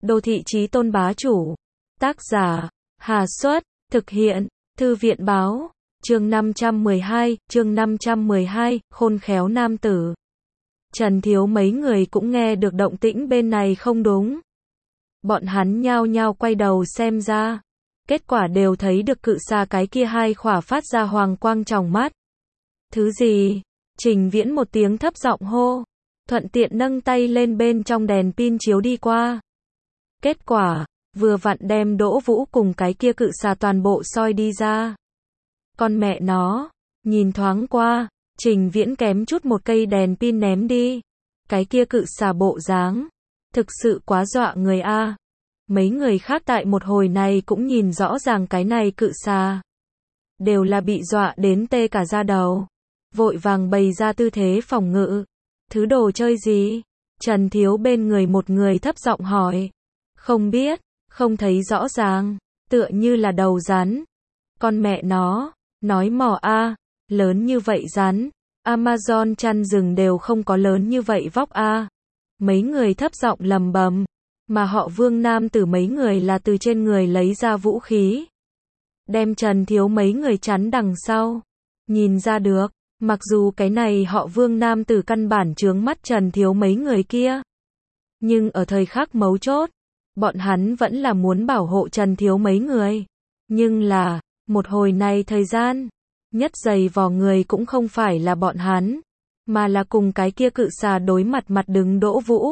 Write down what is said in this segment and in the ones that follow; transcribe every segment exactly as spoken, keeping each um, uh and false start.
Đô thị chí tôn bá chủ. Tác giả, Hà Xuất, thực hiện, Thư viện báo, chương năm trăm mười hai, chương năm trăm mười hai, khôn khéo nam tử. Trần Thiếu mấy người cũng nghe được động tĩnh bên này không đúng. Bọn hắn nhao nhao quay đầu xem ra. Kết quả đều thấy được cự xà cái kia hai khỏa phát ra hoàng quang trong mắt. Thứ gì? Trình Viễn một tiếng thấp giọng hô. Thuận tiện nâng tay lên bên trong đèn pin chiếu đi qua. Kết quả, vừa vặn đem Đỗ Vũ cùng cái kia cự xà toàn bộ soi đi ra. Con mẹ nó, nhìn thoáng qua, Trình Viễn kém chút một cây đèn pin ném đi. Cái kia cự xà bộ dáng, thực sự quá dọa người a. Mấy người khác tại một hồi này cũng nhìn rõ ràng cái này cự xà. Đều là bị dọa đến tê cả da đầu. Vội vàng bày ra tư thế phòng ngự. Thứ đồ chơi gì? Trần Thiếu bên người một người thấp giọng hỏi. Không biết, không thấy rõ ràng, tựa như là đầu rắn. Con mẹ nó, nói mỏ a, lớn như vậy rắn, Amazon chăn rừng đều không có lớn như vậy vóc a. Mấy người thấp giọng lầm bầm, mà họ Vương nam tử mấy người là từ trên người lấy ra vũ khí. Đem Trần Thiếu mấy người chắn đằng sau. Nhìn ra được, mặc dù cái này họ Vương nam tử căn bản chướng mắt Trần Thiếu mấy người kia. Nhưng ở thời khắc mấu chốt, bọn hắn vẫn là muốn bảo hộ Trần Thiếu mấy người. Nhưng là, một hồi này thời gian, nhất dày vò người cũng không phải là bọn hắn, mà là cùng cái kia cự xà đối mặt mặt đứng Đỗ Vũ.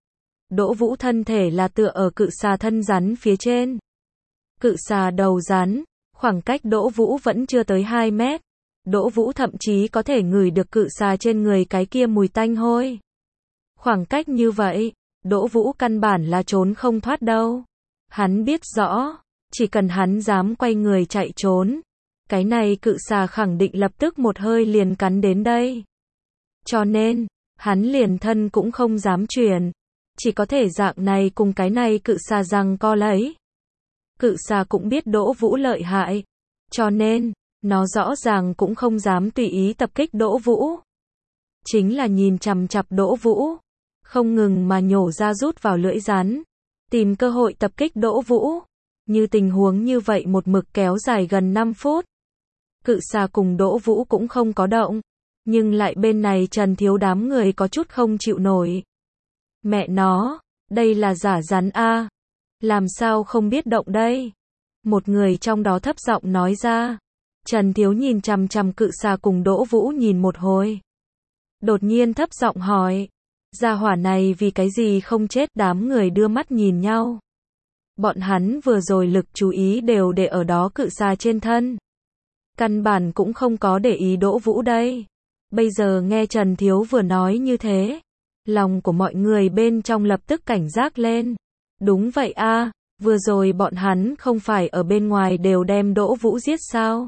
Đỗ Vũ thân thể là tựa ở cự xà thân rắn phía trên. Cự xà đầu rắn, khoảng cách Đỗ Vũ vẫn chưa tới hai mét. Đỗ Vũ thậm chí có thể ngửi được cự xà trên người cái kia mùi tanh hôi. Khoảng cách như vậy, Đỗ Vũ căn bản là trốn không thoát đâu. Hắn biết rõ, chỉ cần hắn dám quay người chạy trốn, cái này cự xà khẳng định lập tức một hơi liền cắn đến đây. Cho nên, hắn liền thân cũng không dám chuyển, chỉ có thể dạng này cùng cái này cự xà giằng co lấy. Cự xà cũng biết Đỗ Vũ lợi hại, cho nên, nó rõ ràng cũng không dám tùy ý tập kích Đỗ Vũ. Chính là nhìn chằm chằm Đỗ Vũ, không ngừng mà nhổ ra rút vào lưỡi rắn, tìm cơ hội tập kích Đỗ Vũ. Như tình huống như vậy một mực kéo dài gần năm phút. Cự xà cùng Đỗ Vũ cũng không có động, nhưng lại bên này Trần Thiếu đám người có chút không chịu nổi. Mẹ nó, đây là giả rắn a, làm sao không biết động đây? Một người trong đó thấp giọng nói ra. Trần Thiếu nhìn chằm chằm cự xà cùng Đỗ Vũ nhìn một hồi. Đột nhiên thấp giọng hỏi, gia hỏa này vì cái gì không chết? Đám người đưa mắt nhìn nhau. Bọn hắn vừa rồi lực chú ý đều để ở đó cự xà trên thân. Căn bản cũng không có để ý Đỗ Vũ đây. Bây giờ nghe Trần Thiếu vừa nói như thế, lòng của mọi người bên trong lập tức cảnh giác lên. Đúng vậy a, vừa rồi bọn hắn không phải ở bên ngoài đều đem Đỗ Vũ giết sao?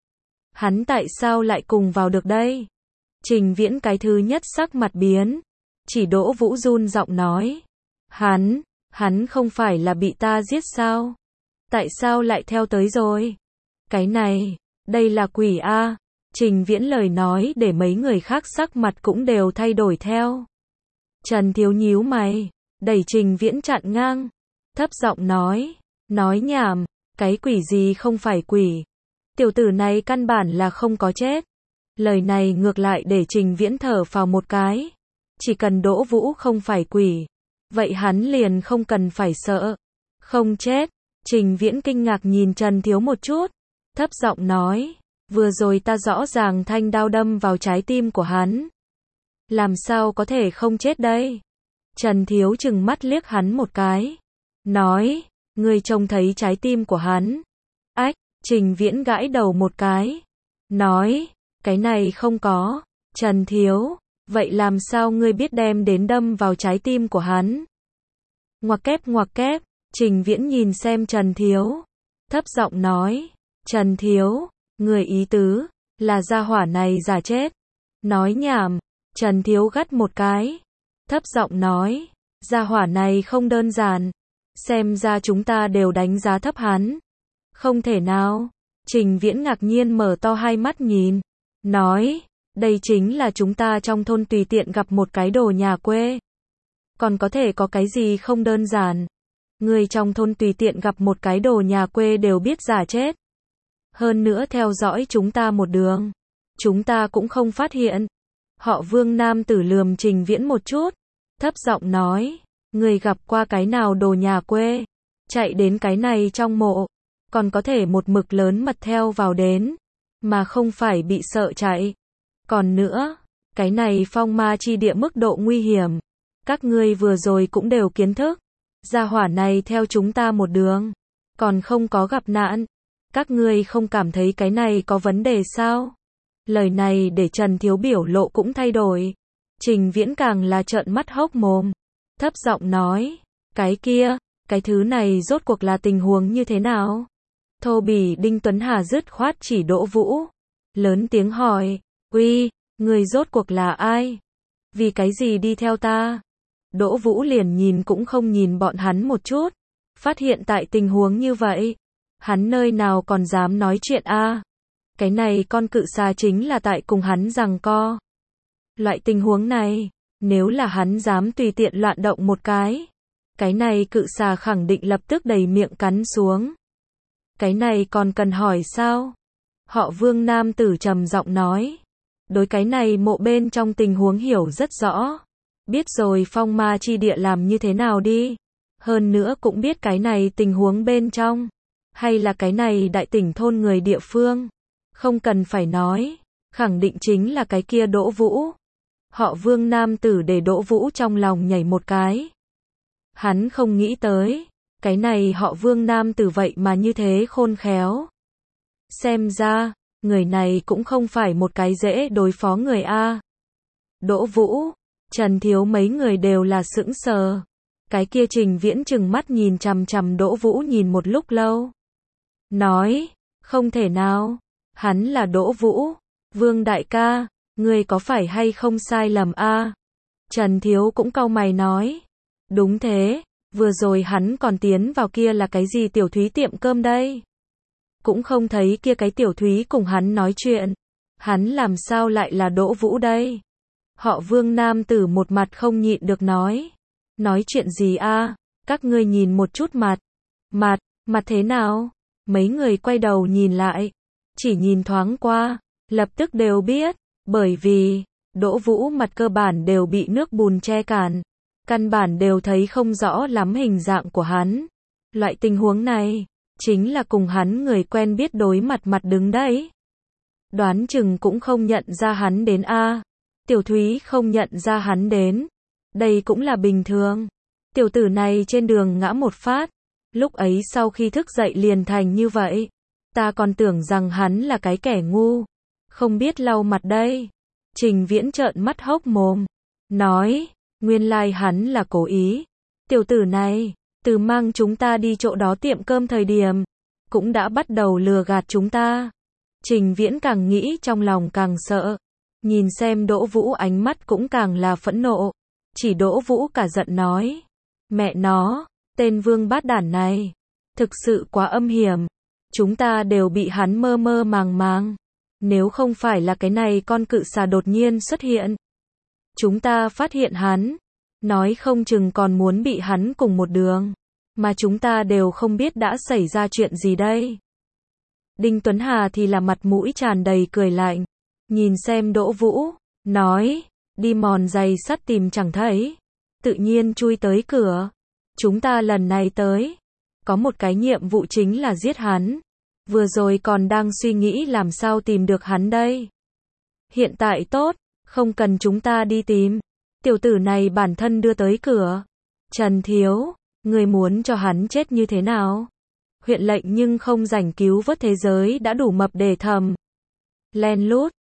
Hắn tại sao lại cùng vào được đây? Trình Viễn cái thứ nhất sắc mặt biến, chỉ Đỗ Vũ run giọng nói. Hắn, hắn không phải là bị ta giết sao? Tại sao lại theo tới rồi? Cái này, đây là quỷ a. Trình Viễn lời nói để mấy người khác sắc mặt cũng đều thay đổi theo. Trần Thiếu nhíu mày, đẩy Trình Viễn chặn ngang, thấp giọng nói, nói nhảm, cái quỷ gì không phải quỷ. Tiểu tử này căn bản là không có chết. Lời này ngược lại để Trình Viễn thở phào một cái. Chỉ cần Đỗ Vũ không phải quỷ, vậy hắn liền không cần phải sợ. Không chết. Trình Viễn kinh ngạc nhìn Trần Thiếu một chút, thấp giọng nói, vừa rồi ta rõ ràng thanh đao đâm vào trái tim của hắn. Làm sao có thể không chết đây? Trần Thiếu trừng mắt liếc hắn một cái, nói, ngươi trông thấy trái tim của hắn. Ách, Trình Viễn gãi đầu một cái, nói, cái này không có. Trần Thiếu, vậy làm sao ngươi biết đem đến đâm vào trái tim của hắn? Ngoặc kép ngoặc kép, Trình Viễn nhìn xem Trần Thiếu, thấp giọng nói, Trần Thiếu, người ý tứ, là gia hỏa này giả chết. Nói nhảm, Trần Thiếu gắt một cái, thấp giọng nói, gia hỏa này không đơn giản, xem ra chúng ta đều đánh giá thấp hắn. Không thể nào. Trình Viễn ngạc nhiên mở to hai mắt nhìn, nói, đây chính là chúng ta trong thôn tùy tiện gặp một cái đồ nhà quê. Còn có thể có cái gì không đơn giản. Người trong thôn tùy tiện gặp một cái đồ nhà quê đều biết giả chết. Hơn nữa theo dõi chúng ta một đường. Chúng ta cũng không phát hiện. Họ Vương nam tử lườm Trình Viễn một chút. Thấp giọng nói. Người gặp qua cái nào đồ nhà quê. Chạy đến cái này trong mộ. Còn có thể một mực lớn mật theo vào đến. Mà không phải bị sợ chạy. Còn nữa. Cái này phong ma chi địa mức độ nguy hiểm. Các ngươi vừa rồi cũng đều kiến thức. Gia hỏa này theo chúng ta một đường. Còn không có gặp nạn. Các ngươi không cảm thấy cái này có vấn đề sao? Lời này để Trần Thiếu biểu lộ cũng thay đổi. Trình Viễn càng là trợn mắt hốc mồm. Thấp giọng nói. Cái kia, cái thứ này rốt cuộc là tình huống như thế nào? Thô bỉ Đinh Tuấn Hà dứt khoát chỉ Đỗ Vũ. Lớn tiếng hỏi. Uy, người rốt cuộc là ai? Vì cái gì đi theo ta? Đỗ Vũ liền nhìn cũng không nhìn bọn hắn một chút. Phát hiện tại tình huống như vậy. Hắn nơi nào còn dám nói chuyện a? À? Cái này con cự xà chính là tại cùng hắn giằng co. Loại tình huống này, nếu là hắn dám tùy tiện loạn động một cái. Cái này cự xà khẳng định lập tức đầy miệng cắn xuống. Cái này còn cần hỏi sao? Họ Vương nam tử trầm giọng nói. Đối cái này mộ bên trong tình huống hiểu rất rõ. Biết rồi phong ma chi địa làm như thế nào đi. Hơn nữa cũng biết cái này tình huống bên trong. Hay là cái này đại tỉnh thôn người địa phương. Không cần phải nói. Khẳng định chính là cái kia Đỗ Vũ. Họ Vương nam tử để Đỗ Vũ trong lòng nhảy một cái. Hắn không nghĩ tới. Cái này họ Vương nam tử vậy mà như thế khôn khéo. Xem ra, người này cũng không phải một cái dễ đối phó người A. Đỗ Vũ, Trần Thiếu mấy người đều là sững sờ. Cái kia Trình Viễn trừng mắt nhìn chằm chằm Đỗ Vũ nhìn một lúc lâu. Nói, không thể nào, hắn là Đỗ Vũ. Vương đại ca, ngươi có phải hay không sai lầm a? Trần Thiếu cũng cau mày nói. Đúng thế, vừa rồi hắn còn tiến vào kia là cái gì tiểu thúy tiệm cơm đây? Cũng không thấy kia cái tiểu thúy cùng hắn nói chuyện. Hắn làm sao lại là Đỗ Vũ đây? Họ Vương nam tử một mặt không nhịn được nói. Nói chuyện gì a? Các ngươi nhìn một chút mặt. Mặt, mặt thế nào? Mấy người quay đầu nhìn lại. Chỉ nhìn thoáng qua, lập tức đều biết. Bởi vì, Đỗ Vũ mặt cơ bản đều bị nước bùn che cản. Căn bản đều thấy không rõ lắm hình dạng của hắn. Loại tình huống này, chính là cùng hắn người quen biết đối mặt mặt đứng đấy. Đoán chừng cũng không nhận ra hắn đến a. Tiểu Thúy không nhận ra hắn đến. Đây cũng là bình thường. Tiểu tử này trên đường ngã một phát. Lúc ấy sau khi thức dậy liền thành như vậy. Ta còn tưởng rằng hắn là cái kẻ ngu. Không biết lau mặt đây. Trình Viễn trợn mắt hốc mồm. Nói, nguyên lai hắn là cố ý. Tiểu tử này, từ mang chúng ta đi chỗ đó tiệm cơm thời điểm. Cũng đã bắt đầu lừa gạt chúng ta. Trình Viễn càng nghĩ trong lòng càng sợ. Nhìn xem Đỗ Vũ ánh mắt cũng càng là phẫn nộ. Chỉ Đỗ Vũ cả giận nói. Mẹ nó, tên vương bát đản này. Thực sự quá âm hiểm. Chúng ta đều bị hắn mơ mơ màng màng. Nếu không phải là cái này con cự xà đột nhiên xuất hiện. Chúng ta phát hiện hắn. Nói không chừng còn muốn bị hắn cùng một đường. Mà chúng ta đều không biết đã xảy ra chuyện gì đây. Đinh Tuấn Hà thì là mặt mũi tràn đầy cười lạnh. Nhìn xem Đỗ Vũ. Nói. Đi mòn giày sắt tìm chẳng thấy. Tự nhiên chui tới cửa. Chúng ta lần này tới. Có một cái nhiệm vụ chính là giết hắn. Vừa rồi còn đang suy nghĩ làm sao tìm được hắn đây. Hiện tại tốt. Không cần chúng ta đi tìm. Tiểu tử này bản thân đưa tới cửa. Trần Thiếu. Người muốn cho hắn chết như thế nào? Huyện lệnh nhưng không rảnh cứu vớt thế giới đã đủ mập để thầm. Len lút.